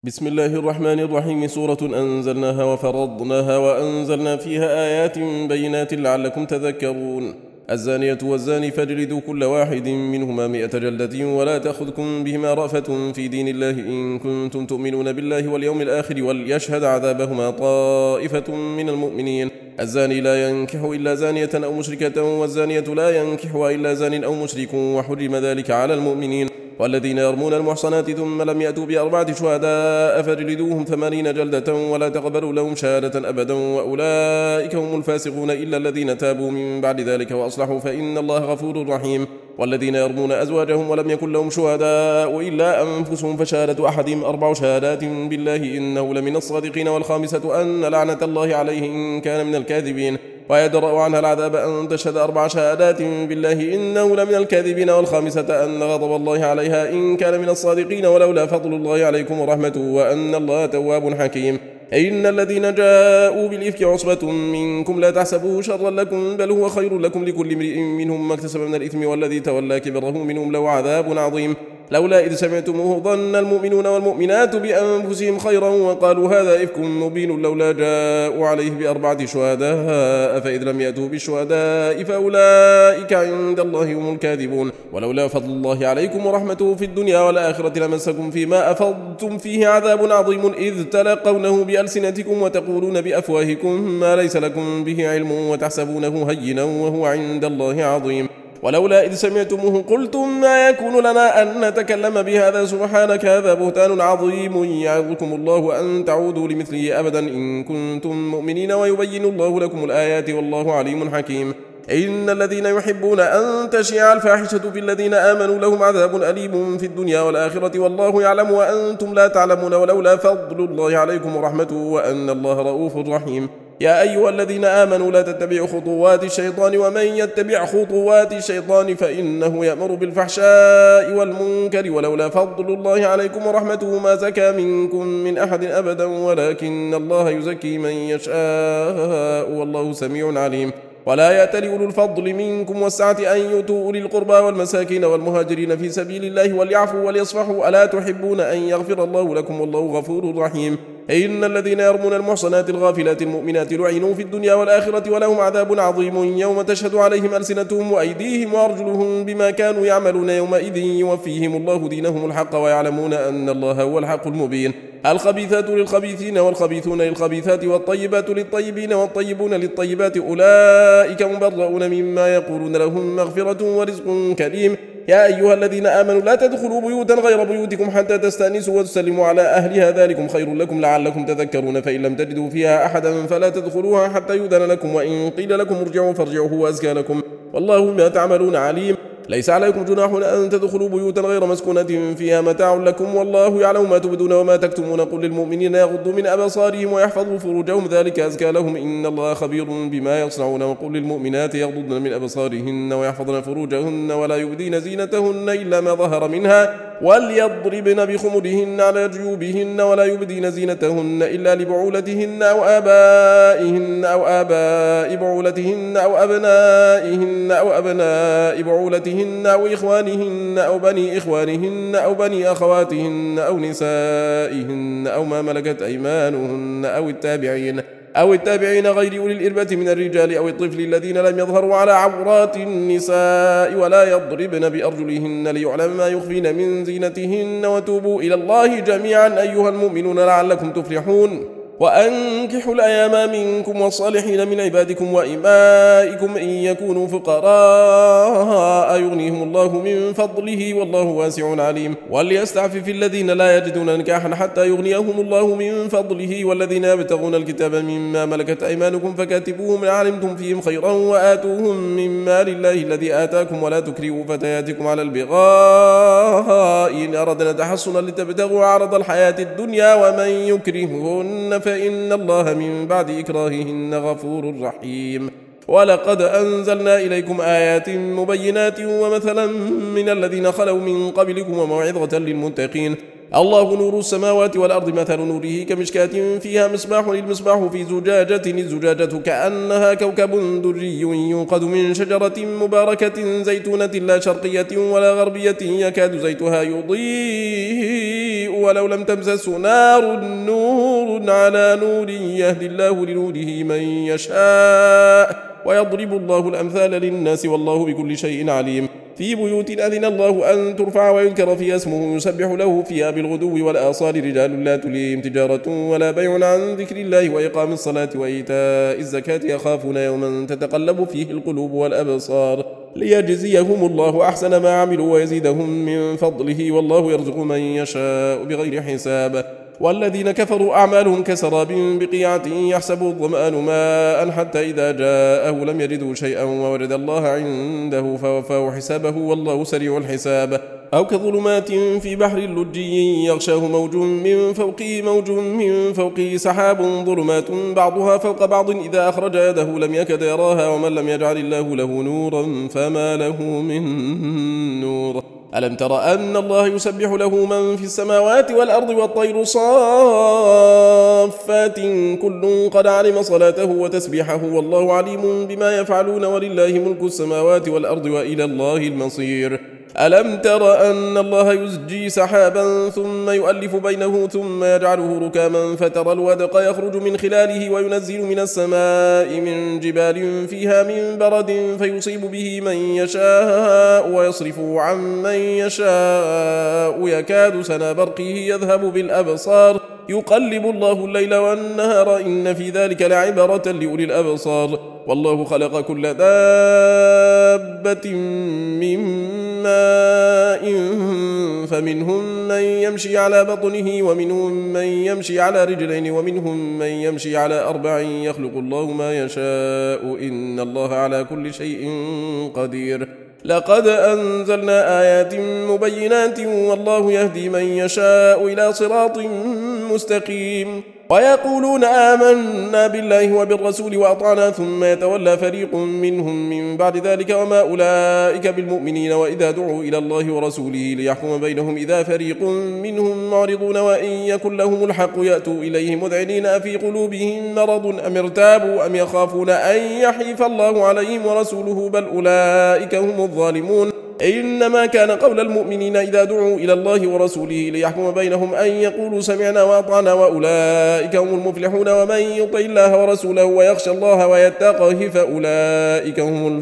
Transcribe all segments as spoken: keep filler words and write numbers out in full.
بسم الله الرحمن الرحيم. سورة أنزلناها وفرضناها وأنزلنا فيها آيات بينات لعلكم تذكرون. الزانية والزاني فاجلدوا كل واحد منهما مئة جلدة ولا تأخذكم بهما رأفة في دين الله إن كنتم تؤمنون بالله واليوم الآخر وليشهد عذابهما طائفة من المؤمنين. الزاني لا ينكح إلا زانية أو مشركة والزانية لا ينكحها إلا زان أو مشرك وحرم ذلك على المؤمنين. والذين يرمون المحصنات ثم لم يأتوا بأربعة شهداء فاجلدوهم ثمانين جلدة ولا تقبلوا لهم شهادة أبدا وأولئك هم الفاسقون إلا الذين تابوا من بعد ذلك وأصلحوا فإن الله غفور رحيم. والذين يرمون أزواجهم ولم يكن لهم شهداء إلا أنفسهم فشهادة أحدهم أربع شهادات بالله إنه لمن الصادقين. والخامسة أن لعنة الله عليه إن كان من الكاذبين ويدرأ عنها العذاب أن تشهد أربع شهادات بالله إنه لمن الكاذبين. والخامسة أن غضب الله عليها إن كان من الصادقين ولولا فضل الله عليكم ورحمته وأن الله تواب حكيم. إن الذين جاءوا بالإفك عصبة منكم لا تحسبوه شرا لكم بل هو خير لكم لكل امرئ منهم ما اكتسب من الإثم والذي تولى كبره منهم له عذاب عظيم. لولا إذ سمعتموه ظن المؤمنون والمؤمنات بأنفسهم خيرا وقالوا هذا إفك مبين لولا جاءوا عليه بأربعة شهداء فإذ لم يأتوا بالشهداء فأولئك عند الله هم الكاذبون. ولولا فضل الله عليكم ورحمته في الدنيا والآخرة لمسكم فيما أفضتم فيه عذاب عظيم إذ تلقونه بألسنتكم وتقولون بأفواهكم ما ليس لكم به علم وتحسبونه هينا وهو عند الله عظيم. ولولا إذ سمعتموه قلتم ما يكون لنا أن نتكلم بهذا سبحانك هذا بهتان عظيم يعظكم الله أن تعودوا لمثله أبدا إن كنتم مؤمنين ويبين الله لكم الآيات والله عليم حكيم. إن الذين يحبون أن تشيع الفاحشة في الذين آمنوا لهم عذاب أليم في الدنيا والآخرة والله يعلم وأنتم لا تعلمون ولولا فضل الله عليكم ورحمته وأن الله رؤوف رحيم. يا أيها الذين آمنوا لا تتبعوا خطوات الشيطان ومن يتبع خطوات الشيطان فإنه يأمر بالفحشاء والمنكر ولولا فضل الله عليكم ورحمته ما زكى منكم من أحد أبدا ولكن الله يزكي من يشاء والله سميع عليم. ولا يأتل أولو الفضل منكم والسعة أن يؤتوا أولي القربى والمساكين والمهاجرين في سبيل الله وليعفوا وليصفحوا ألا تحبون أن يغفر الله لكم والله غفور رحيم. إن الذين يرمون المحصنات الغافلات المؤمنات لعنوا في الدنيا والآخرة ولهم عذاب عظيم يوم تشهد عليهم ألسنتهم وأيديهم وأرجلهم بما كانوا يعملون يومئذ يوفيهم الله دينهم الحق ويعلمون أن الله هو الحق المبين. الخبيثات للخبيثين والخبيثون للخبيثات والطيبات للطيبين والطيبون للطيبات أولئك مبرؤون مما يقولون لهم مغفرة ورزق كريم. يا أيها الذين آمنوا لا تدخلوا بيوتا غير بيوتكم حتى تستأنسوا وتسلموا على أهلها ذلكم خير لكم لعلكم تذكرون. فإن لم تجدوا فيها أحدا فلا تدخلوها حتى يؤذن لكم وإن قيل لكم ارجعوا فارجعوا هو أزكى لكم والله بما تعملون عليم. ليس عليكم جناح أن تدخلوا بيوتا غير مسكونة فيها متاع لكم والله يعلم ما تبدون وما تكتمون. قل للمؤمنين يغضوا من أبصارهم ويحفظوا فروجهم ذلك أزكى لهم إن الله خبير بما يصنعون. وقل للمؤمنات يغضضن من أبصارهن ويحفظن فروجهن ولا يبدين زينتهن إلا ما ظهر منها وليضربن بخمرهن على جيوبهن ولا يبدين زينتهن إلا لبعولتهن أو آبائهن أو آباء بعولتهن أو أبنائهن أو أبناء بعولتهن أو إخوانهن أو بني إخوانهن أو بني أخواتهن أو نسائهن أو ما ملكت أيمانهن أو التابعين أو التابعين غير أولي الإربة من الرجال أو الطفل الذين لم يظهروا على عورات النساء ولا يضربن بأرجلهن ليعلم ما يخفين من زينتهن. وتوبوا إلى الله جميعا أيها المؤمنون لعلكم تفلحون. وأنكحوا الأيام منكم والصالحين من عبادكم وإمائكم إن يكونوا فقراء يغنيهم الله من فضله والله واسع عليم. وليستعفف الذين لا يجدون نكاحا حتى يغنيهم الله من فضله والذين يبتغون الكتاب مما ملكت أيمانكم فكاتبوهم إن علمتم فيهم خيرا وآتوهم من مال الله الذي آتاكم ولا تكرهوا فتياتكم على البغاء إن أردنا تحصنا لتبتغوا عرض الحياة الدنيا ومن يكرههن فإن الله من بعد إكراههن غفور رحيم. ولقد أنزلنا إليكم آيات مبينات ومثلا من الذين خلوا من قبلكم وموعظة للمتقين. الله نور السماوات والأرض مثل نوره كمشكاة فيها مصباح المصباح في زجاجة الزجاجة كأنها كوكب دري يوقد من شجرة مباركة زيتونة لا شرقية ولا غربية يكاد زيتها يضيء ولو لم تمسسه نار نور على نور يهدي الله لنوره من يشاء ويضرب الله الأمثال للناس والله بكل شيء عليم في بيوت أذن الله أن ترفع ويذكر فيها اسمه يسبح له فيها بالغدو والآصال رجال لا تليهم تجارة ولا بيع عن ذكر الله وإقام الصلاة وإيتاء الزكاة يخافون يوما تتقلب فيه القلوب والأبصار ليجزيهم الله أحسن ما عملوا ويزيدهم من فضله والله يرزق من يشاء بغير حساب والذين كفروا أعمالهم كسراب بقيعة يحسبه الظمآن ماء حتى إذا جاءه لم يجده شيئا ووجد الله عنده فوفاه حسابه والله سريع الحساب أو كظلمات في بحر لجي يغشاه موج من فوقه موج من فوقه سحاب ظلمات بعضها فوق بعض إذا أخرج يده لم يكد يراها ومن لم يجعل الله له نورا فما له من نور ألم تر أن الله يسبح له من في السماوات والأرض والطير صافات كل قد علم صلاته وتسبيحه والله عليم بما يفعلون ولله ملك السماوات والأرض وإلى الله المصير ألم تر أن الله يزجي سحابا ثم يؤلف بينه ثم يجعله ركاما فترى الودق يخرج من خلاله وينزل من السماء من جبال فيها من برد فيصيب به من يشاء ويصرفه عن من يشاء يكاد سنا برقه يذهب بالأبصار يقلب الله الليل والنهار إن في ذلك لعبرة لأولي الأبصار والله خلق كل دابة من ماء فمنهم من يمشي على بطنه ومنهم من يمشي على رجلين ومنهم من يمشي على أربع يخلق الله ما يشاء إن الله على كل شيء قدير لقد أنزلنا آيات مبينات والله يهدي من يشاء إلى صراط مستقيم ويقولون آمنا بالله وبالرسول وأطعنا ثم يتولى فريق منهم من بعد ذلك وما أولئك بالمؤمنين وإذا دعوا إلى الله ورسوله ليحكم بينهم إذا فريق منهم معرضون وإن يكن لهم الحق يأتوا إليه مذعنين في قلوبهم مرض أم ارتابوا أم يخافون أن يحيف الله عليهم ورسوله بل أولئك هم الظالمون إنما كان قول المؤمنين إذا دعوا إلى الله ورسوله ليحكم بينهم أن يقولوا سمعنا وأطعنا وأولئك هم المفلحون ومن يطع الله ورسوله ويخشى الله ويتقه فأولئك هم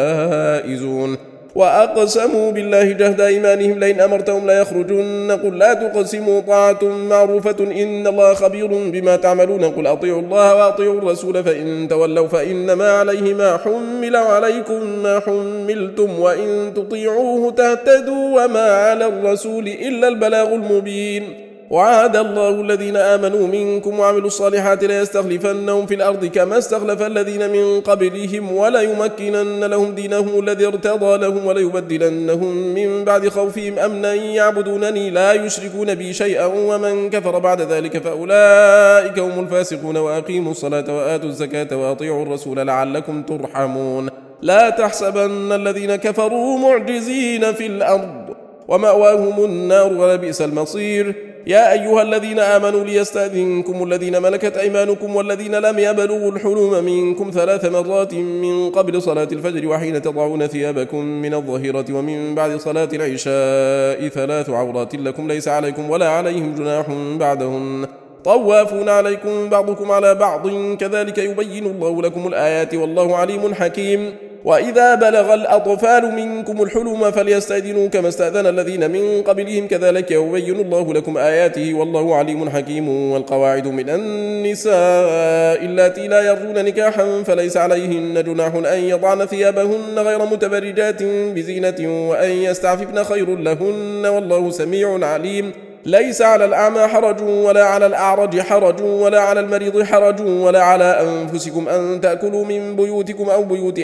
الفائزون وأقسموا بالله جهد أيمانهم لئن أمرتهم لا يخرجن قل لا تقسموا طاعة معروفة إن الله خبير بما تعملون قل أطيعوا الله وأطيعوا الرسول فإن تولوا فإنما عليه ما حمل وعليكم ما حملتم وإن تطيعوه تهتدوا وما على الرسول إلا البلاغ المبين وعاد الله الذين آمنوا منكم وعملوا الصالحات ليستخلفنهم في الأرض كما استخلف الذين من قبلهم وليمكنن لهم دينهم الذي ارتضى لهم وليبدلنهم من بعد خوفهم أمنا يعبدونني لا يشركون بي شيئا ومن كفر بعد ذلك فأولئك هم الفاسقون وأقيموا الصلاة وآتوا الزكاة وأطيعوا الرسول لعلكم ترحمون لا تحسبن الذين كفروا معجزين في الأرض ومأواهم النار ولبئس المصير يا أيها الذين آمنوا ليستأذنكم الذين ملكت أيمانكم والذين لم يبلغوا الحلم منكم ثلاث مرات من قبل صلاة الفجر وحين تضعون ثيابكم من الظهيرة ومن بعد صلاة العشاء ثلاث عورات لكم ليس عليكم ولا عليهم جناح بعدهن طوافون عليكم بعضكم على بعض كذلك يبين الله لكم الآيات والله عليم حكيم وإذا بلغ الأطفال منكم الحلم فليستأذنوا كما استأذن الذين من قبلهم كذلك يبين الله لكم آياته والله عليم حكيم والقواعد من النساء اللاتي لا يرجون نكاحا فليس عليهن جناح أن يضعن ثيابهن غير متبرجات بزينة وأن يستعففن خير لهن والله سميع عليم ليس على الأعمى حرج ولا على الأعرج حرج ولا على المريض حرج ولا على أنفسكم أن تأكلوا من بيوتكم أو بيوت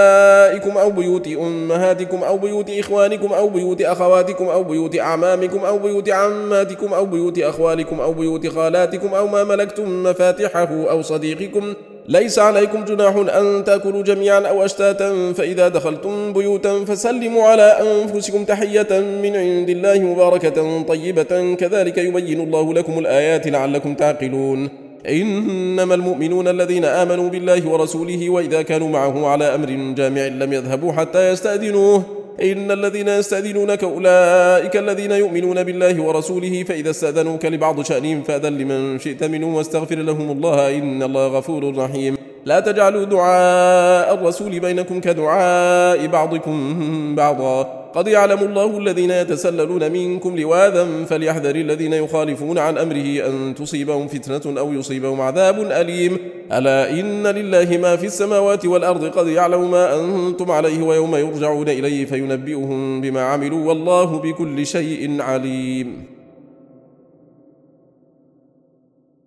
آبائكم أو بيوت أمهاتكم أو بيوت إخوانكم أو بيوت أخواتكم أو بيوت أعمامكم أو بيوت عماتكم أو بيوت أخوالكم أو بيوت خالاتكم أو ما ملكتم مفاتحه أو صديقكم ليس عليكم جناح أن تأكلوا جميعا أو أشتاتا، فإذا دخلتم بيوتا فسلموا على أنفسكم تحية من عند الله مباركة طيبة، كذلك يبين الله لكم الآيات لعلكم تعقلون. إنما المؤمنون الذين آمنوا بالله ورسوله وإذا كانوا معه على أمر جامع لم يذهبوا حتى يستأذنوه. إن الذين يستأذنونك أولئك الذين يؤمنون بالله ورسوله، فإذا استأذنوك لبعض شأنهم فأذن لمن شئت منهم واستغفر لهم الله إن الله غفور رحيم. لا تجعلوا دعاء الرسول بينكم كدعاء بعضكم بعضا، قد يعلم الله الذين يتسللون منكم لواذا، فليحذر الذين يخالفون عن أمره أن تصيبهم فتنة أو يصيبهم عذاب أليم. ألا إن لله ما في السماوات والأرض، قد يعلم ما أنتم عليه ويوم يرجعون إليه فينبئهم بما عملوا، والله بكل شيء عليم.